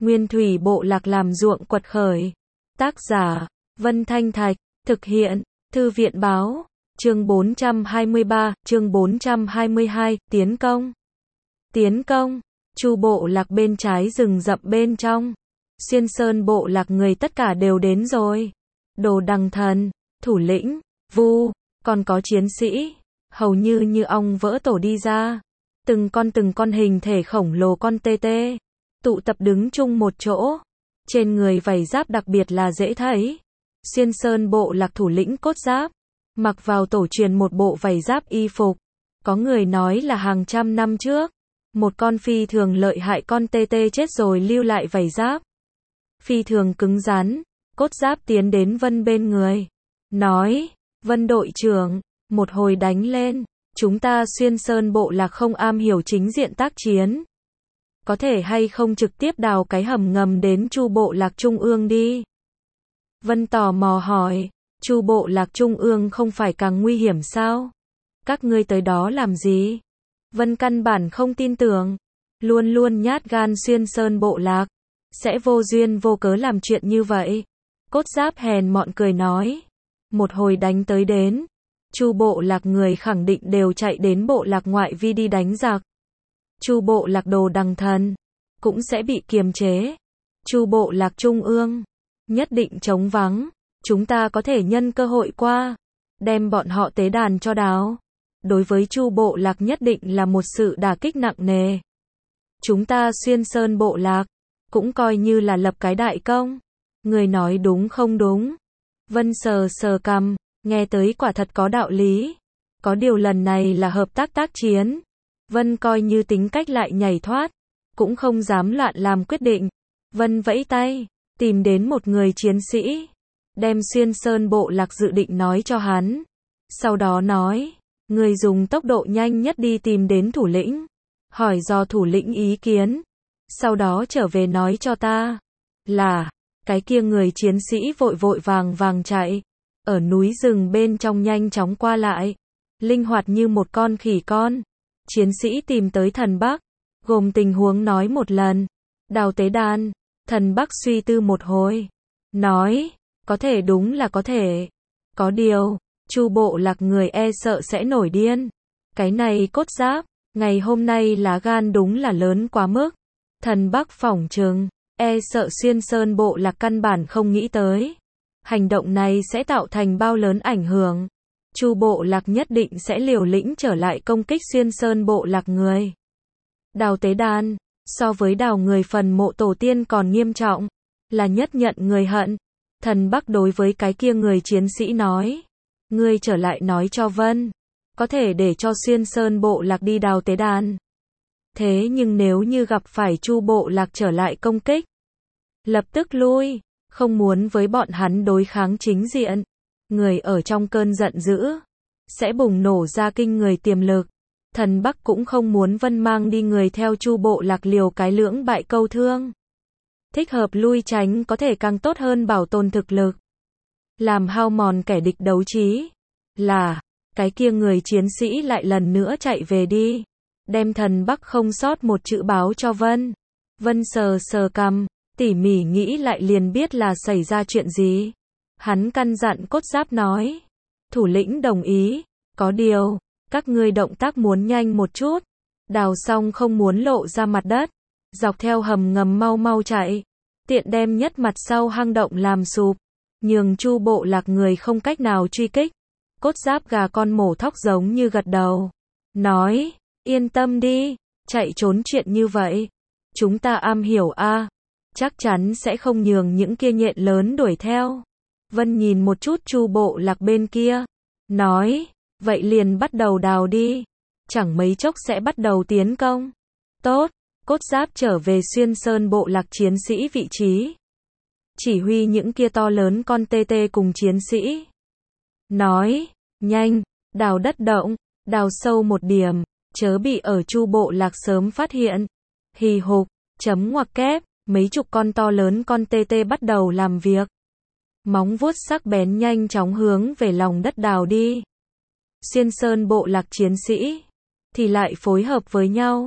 Nguyên thủy bộ lạc làm ruộng quật khởi. Tác giả, Vân Thanh Thạch, thực hiện, Thư viện báo, chương 423, chương 422, tiến công. Tiến công, Chu bộ lạc bên trái rừng rậm bên trong. Xuyên Sơn bộ lạc người tất cả đều đến rồi. Đồ Đằng Thần, thủ lĩnh, Vu, còn có chiến sĩ, hầu như ong vỡ tổ đi ra. Từng con hình thể khổng lồ con tê tê, tụ tập đứng chung một chỗ. Trên người vảy giáp đặc biệt là dễ thấy. Xuyên Sơn bộ lạc thủ lĩnh Cốt Giáp, mặc vào tổ truyền một bộ vảy giáp y phục. Có người nói là hàng trăm năm trước, một con phi thường lợi hại con tê tê chết rồi lưu lại vảy giáp. Phi thường cứng rắn, Cốt Giáp tiến đến Vân bên người. Nói, Vân đội trưởng, một hồi đánh lên, chúng ta Xuyên Sơn bộ lạc không am hiểu chính diện tác chiến. Có thể hay không trực tiếp đào cái hầm ngầm đến Chu bộ lạc trung ương đi. Vân tò mò hỏi, Chu bộ lạc trung ương không phải càng nguy hiểm sao? Các ngươi tới đó làm gì? Vân căn bản không tin tưởng, luôn nhát gan Xuyên Sơn bộ lạc, sẽ vô duyên vô cớ làm chuyện như vậy. Cốt Giáp hèn mọn cười nói, một hồi đánh tới đến, Chu bộ lạc người khẳng định đều chạy đến bộ lạc ngoại vi đi đánh giặc. Chu bộ lạc Đồ Đằng Thần cũng sẽ bị kiềm chế. Chu bộ lạc trung ương nhất định trống vắng, chúng ta có thể nhân cơ hội qua, đem bọn họ tế đàn cho đào. Đối với Chu bộ lạc nhất định là một sự đả kích nặng nề. Chúng ta Xuyên Sơn bộ lạc cũng coi như là lập cái đại công. Người nói đúng không đúng? Vân sờ cằm, nghe tới quả thật có đạo lý. Có điều lần này là hợp tác chiến. Vân coi như tính cách lại nhảy thoát, cũng không dám loạn làm quyết định. Vân vẫy tay, tìm đến một người chiến sĩ, đem Xuyên Sơn bộ lạc dự định nói cho hắn. Sau đó nói, người dùng tốc độ nhanh nhất đi tìm đến thủ lĩnh, hỏi do thủ lĩnh ý kiến, sau đó trở về nói cho ta. Là, cái kia người chiến sĩ vội vàng chạy, ở núi rừng bên trong nhanh chóng qua lại, linh hoạt như một con khỉ con. Chiến sĩ tìm tới Thần Bắc, gồm tình huống nói một lần. Đào tế đàn, Thần Bắc suy tư một hồi, nói, có thể đúng là có thể. Có điều, Chu bộ lạc người e sợ sẽ nổi điên. Cái này Cốt Giáp, ngày hôm nay lá gan đúng là lớn quá mức. Thần Bắc phỏng chừng, e sợ Xuyên Sơn bộ lạc căn bản không nghĩ tới. Hành động này sẽ tạo thành bao lớn ảnh hưởng. Chu bộ lạc nhất định sẽ liều lĩnh trở lại công kích Xuyên Sơn bộ lạc người. Đào tế đàn, so với đào người phần mộ tổ tiên còn nghiêm trọng, là nhất nhận người hận. Thần Bắc đối với cái kia người chiến sĩ nói, ngươi trở lại nói cho Vân, có thể để cho Xuyên Sơn bộ lạc đi đào tế đàn. Thế nhưng nếu như gặp phải Chu bộ lạc trở lại công kích, lập tức lui, không muốn với bọn hắn đối kháng chính diện. Người ở trong cơn giận dữ, sẽ bùng nổ ra kinh người tiềm lực. Thần Bắc cũng không muốn Vân mang đi người theo Chu bộ lạc liều cái lưỡng bại câu thương. Thích hợp lui tránh có thể càng tốt hơn bảo tồn thực lực. Làm hao mòn kẻ địch đấu trí. Là, cái kia người chiến sĩ lại lần nữa chạy về đi. Đem Thần Bắc không sót một chữ báo cho Vân. Vân sờ cằm, tỉ mỉ nghĩ lại liền biết là xảy ra chuyện gì. Hắn căn dặn Cốt Giáp nói, thủ lĩnh đồng ý, có điều, các ngươi động tác muốn nhanh một chút, đào xong không muốn lộ ra mặt đất, dọc theo hầm ngầm mau chạy, tiện đem nhất mặt sau hang động làm sụp, nhường Chu bộ lạc người không cách nào truy kích. Cốt Giáp gà con mổ thóc giống như gật đầu, nói, yên tâm đi, chạy trốn chuyện như vậy, chúng ta am hiểu a, chắc chắn sẽ không nhường những kia nhện lớn đuổi theo. Vân nhìn một chút Chu bộ lạc bên kia, nói, vậy liền bắt đầu đào đi, chẳng mấy chốc sẽ bắt đầu tiến công. Tốt, Cốt Giáp trở về Xuyên Sơn bộ lạc chiến sĩ vị trí, chỉ huy những kia to lớn con tê tê cùng chiến sĩ. Nói, nhanh, đào đất động, đào sâu một điểm, chớ bị ở Chu bộ lạc sớm phát hiện. Hì hục, chấm ngoặc kép, mấy chục con to lớn con tê tê bắt đầu làm việc. Móng vuốt sắc bén nhanh chóng hướng về lòng đất đào đi. Xuyên Sơn bộ lạc chiến sĩ thì lại phối hợp với nhau,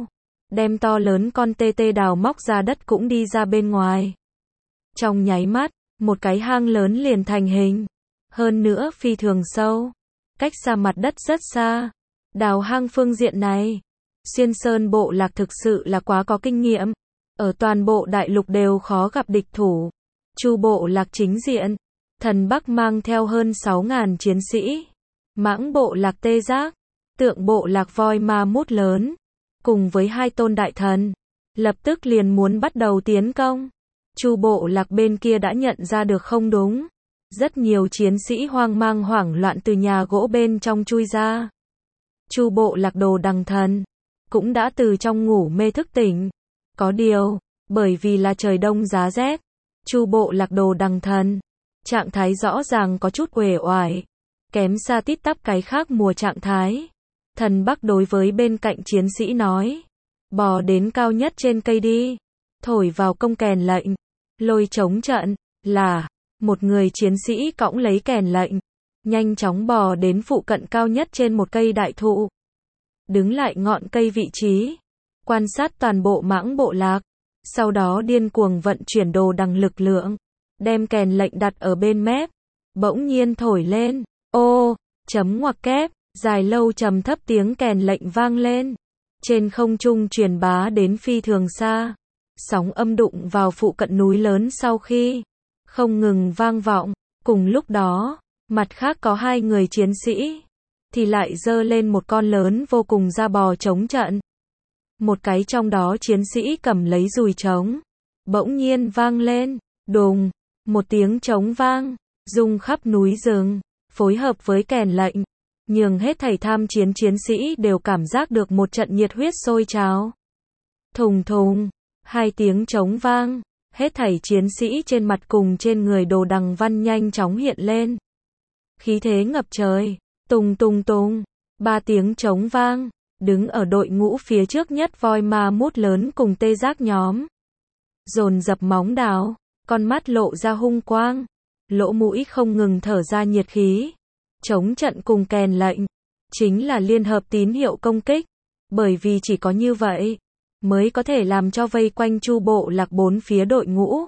đem to lớn con tê tê đào móc ra đất cũng đi ra bên ngoài. Trong nháy mắt, một cái hang lớn liền thành hình. Hơn nữa phi thường sâu, cách xa mặt đất rất xa. Đào hang phương diện này, Xuyên Sơn bộ lạc thực sự là quá có kinh nghiệm. Ở toàn bộ đại lục đều khó gặp địch thủ. Chu bộ lạc chính diện, Thần Bắc mang theo hơn 6.000 chiến sĩ. Mãng bộ lạc Tê Giác, Tượng bộ lạc Voi Ma Mút lớn, cùng với 2 tôn đại thần, lập tức liền muốn bắt đầu tiến công. Chu bộ lạc bên kia đã nhận ra được không đúng. Rất nhiều chiến sĩ hoang mang hoảng loạn từ nhà gỗ bên trong chui ra. Chu bộ lạc Đồ Đằng Thần cũng đã từ trong ngủ mê thức tỉnh. Có điều, bởi vì là trời đông giá rét, Chu bộ lạc Đồ Đằng Thần trạng thái rõ ràng có chút uể oải, kém xa tít tắp cái khác mùa trạng thái. Thần Bắc đối với bên cạnh chiến sĩ nói, bò đến cao nhất trên cây đi, thổi vào công kèn lệnh, lôi chống trận, là, một người chiến sĩ cõng lấy kèn lệnh, nhanh chóng bò đến phụ cận cao nhất trên một cây đại thụ. Đứng lại ngọn cây vị trí, quan sát toàn bộ mãng bộ lạc, sau đó điên cuồng vận chuyển đồ đằng lực lượng, đem kèn lệnh đặt ở bên mép, bỗng nhiên thổi lên, ô, chấm ngoặc kép, dài lâu trầm thấp tiếng kèn lệnh vang lên, trên không trung truyền bá đến phi thường xa, sóng âm đụng vào phụ cận núi lớn sau khi không ngừng vang vọng, cùng lúc đó, mặt khác có 2 người chiến sĩ, thì lại giơ lên một con lớn vô cùng da bò chống trận. Một cái trong đó chiến sĩ cầm lấy dùi trống, bỗng nhiên vang lên, đùng, một tiếng trống vang, rung khắp núi rừng, phối hợp với kèn lệnh, nhường hết thảy tham chiến chiến sĩ đều cảm giác được một trận nhiệt huyết sôi trào. Thùng thùng, 2 tiếng trống vang, hết thảy chiến sĩ trên mặt cùng trên người Đồ Đằng Văn nhanh chóng hiện lên. Khí thế ngập trời, tùng tùng tùng, 3 tiếng trống vang, đứng ở đội ngũ phía trước nhất Voi Ma Mút lớn cùng Tê Giác nhóm. Dồn dập móng đào, con mắt lộ ra hung quang, lỗ mũi không ngừng thở ra nhiệt khí. Chống trận cùng kèn lệnh, chính là liên hợp tín hiệu công kích, bởi vì chỉ có như vậy, mới có thể làm cho vây quanh Chu bộ lạc 4 phía đội ngũ.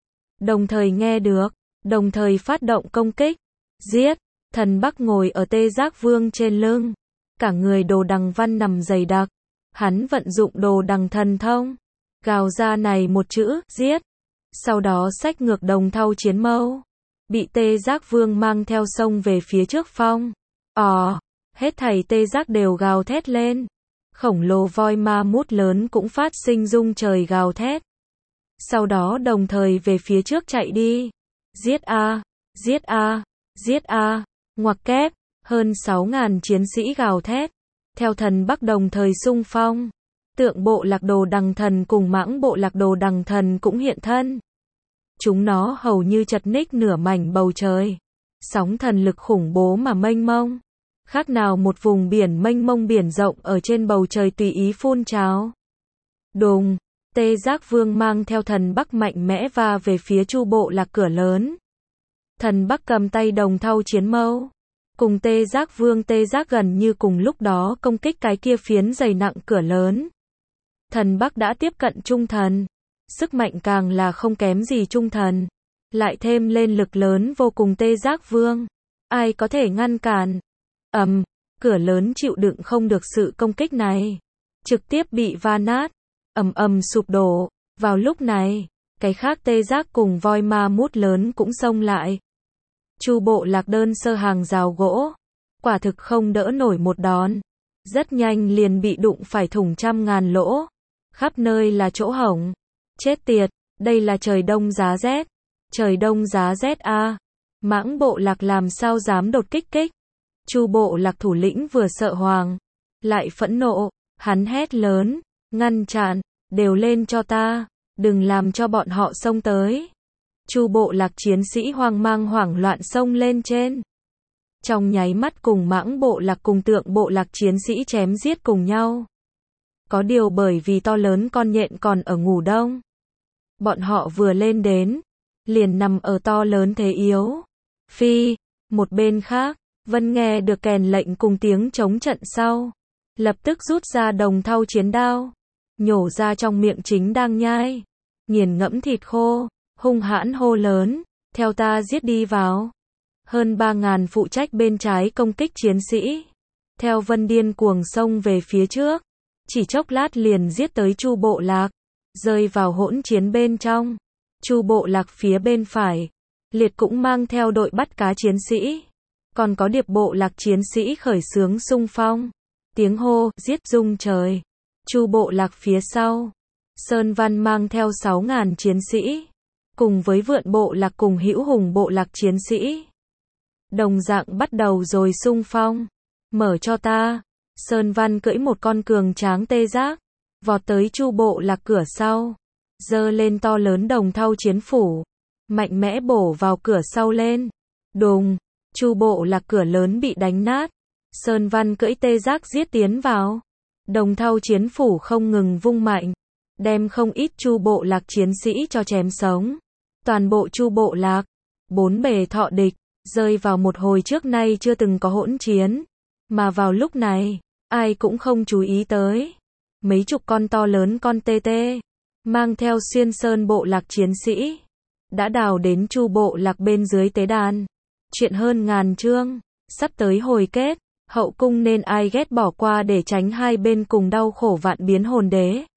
Đồng thời nghe được, đồng thời phát động công kích, giết, Thần Bắc ngồi ở Tê Giác Vương trên lưng, cả người Đồ Đằng Văn nằm dày đặc, hắn vận dụng Đồ Đằng thần thông, gào ra này một chữ, giết, sau đó xách ngược đồng thau chiến mâu. Bị Tê Giác Vương mang theo sông về phía trước phong. Hết thảy Tê Giác đều gào thét lên. Khổng lồ Voi Ma Mút lớn cũng phát sinh rung trời gào thét. Sau đó đồng thời về phía trước chạy đi. Giết a, giết a, giết a, ngoặc kép, hơn 6.000 chiến sĩ gào thét. Theo Thần Bắc đồng thời xung phong. Tượng bộ lạc Đồ Đằng Thần cùng Mãng bộ lạc Đồ Đằng Thần cũng hiện thân. Chúng nó hầu như chật ních nửa mảnh bầu trời. Sóng thần lực khủng bố mà mênh mông. Khác nào một vùng biển mênh mông biển rộng ở trên bầu trời tùy ý phun trào. Đùng, Tê Giác Vương mang theo Thần Bắc mạnh mẽ va về phía Chu bộ lạc cửa lớn. Thần Bắc cầm tay đồng thau chiến mâu. Cùng Tê Giác Vương Tê Giác gần như cùng lúc đó công kích cái kia phiến dày nặng cửa lớn. Thần Bắc đã tiếp cận trung thần. Sức mạnh càng là không kém gì trung thần. Lại thêm lên lực lớn vô cùng Tê Giác Vương. Ai có thể ngăn cản? Cửa lớn chịu đựng không được sự công kích này. Trực tiếp bị va nát. Sụp đổ. Vào lúc này, cái khác Tê Giác cùng Voi Ma Mút lớn cũng xông lại. Chu bộ lạc đơn sơ hàng rào gỗ. Quả thực không đỡ nổi một đòn. Rất nhanh liền bị đụng phải thủng trăm ngàn lỗ. Khắp nơi là chỗ hổng. Chết tiệt, đây là trời đông giá rét. Trời đông giá rét a. Mãng bộ lạc làm sao dám đột kích. Chu bộ lạc thủ lĩnh vừa sợ hoàng, lại phẫn nộ, hắn hét lớn, ngăn chặn, đều lên cho ta, đừng làm cho bọn họ xông tới. Chu bộ lạc chiến sĩ hoang mang hoảng loạn xông lên trên. Trong nháy mắt cùng Mãng bộ lạc cùng Tượng bộ lạc chiến sĩ chém giết cùng nhau. Có điều bởi vì to lớn con nhện còn ở ngủ đông. Bọn họ vừa lên đến, liền nằm ở to lớn thế yếu. Một bên khác, Vân nghe được kèn lệnh cùng tiếng chống trận sau. Lập tức rút ra đồng thau chiến đao. nhổ ra trong miệng chính đang nhai, nghiền ngẫm thịt khô, hung hãn hô lớn, theo ta giết đi vào. Hơn 3.000 phụ trách bên trái công kích chiến sĩ, theo Vân điên cuồng xông về phía trước, chỉ chốc lát liền giết tới Chu Bộ Lạc, rơi vào hỗn chiến bên trong. Chu Bộ Lạc phía bên phải, Liệt cũng mang theo đội bắt cá chiến sĩ, còn có Điệp Bộ Lạc chiến sĩ khởi xướng xung phong, tiếng hô giết rung trời. Chu Bộ Lạc phía sau, Sơn Văn mang theo 6.000 chiến sĩ, cùng với Vượn Bộ Lạc cùng Hữu Hùng Bộ Lạc chiến sĩ, đồng dạng bắt đầu rồi xung phong. Mở cho ta. Sơn Văn cưỡi một con cường tráng tê giác, vọt tới Chu Bộ Lạc cửa sau, giơ lên to lớn đồng thau chiến phủ, mạnh mẽ bổ vào cửa sau lên. Đùng, Chu Bộ Lạc cửa lớn bị đánh nát. Sơn Văn cưỡi tê giác giết tiến vào. Đồng thau chiến phủ không ngừng vung mạnh, đem không ít Chu Bộ Lạc chiến sĩ cho chém sống. Toàn bộ Chu Bộ Lạc, bốn bề thọ địch, rơi vào một hồi trước nay chưa từng có hỗn chiến. Mà vào lúc này, ai cũng không chú ý tới. Mấy chục con to lớn con tê tê, mang theo Xuyên Sơn Bộ Lạc chiến sĩ, đã đào đến Chu Bộ Lạc bên dưới tế đàn. Chuyện hơn ngàn chương, sắp tới hồi kết, hậu cung nên ai ghét bỏ qua để tránh hai bên cùng đau khổ vạn biến hồn đế.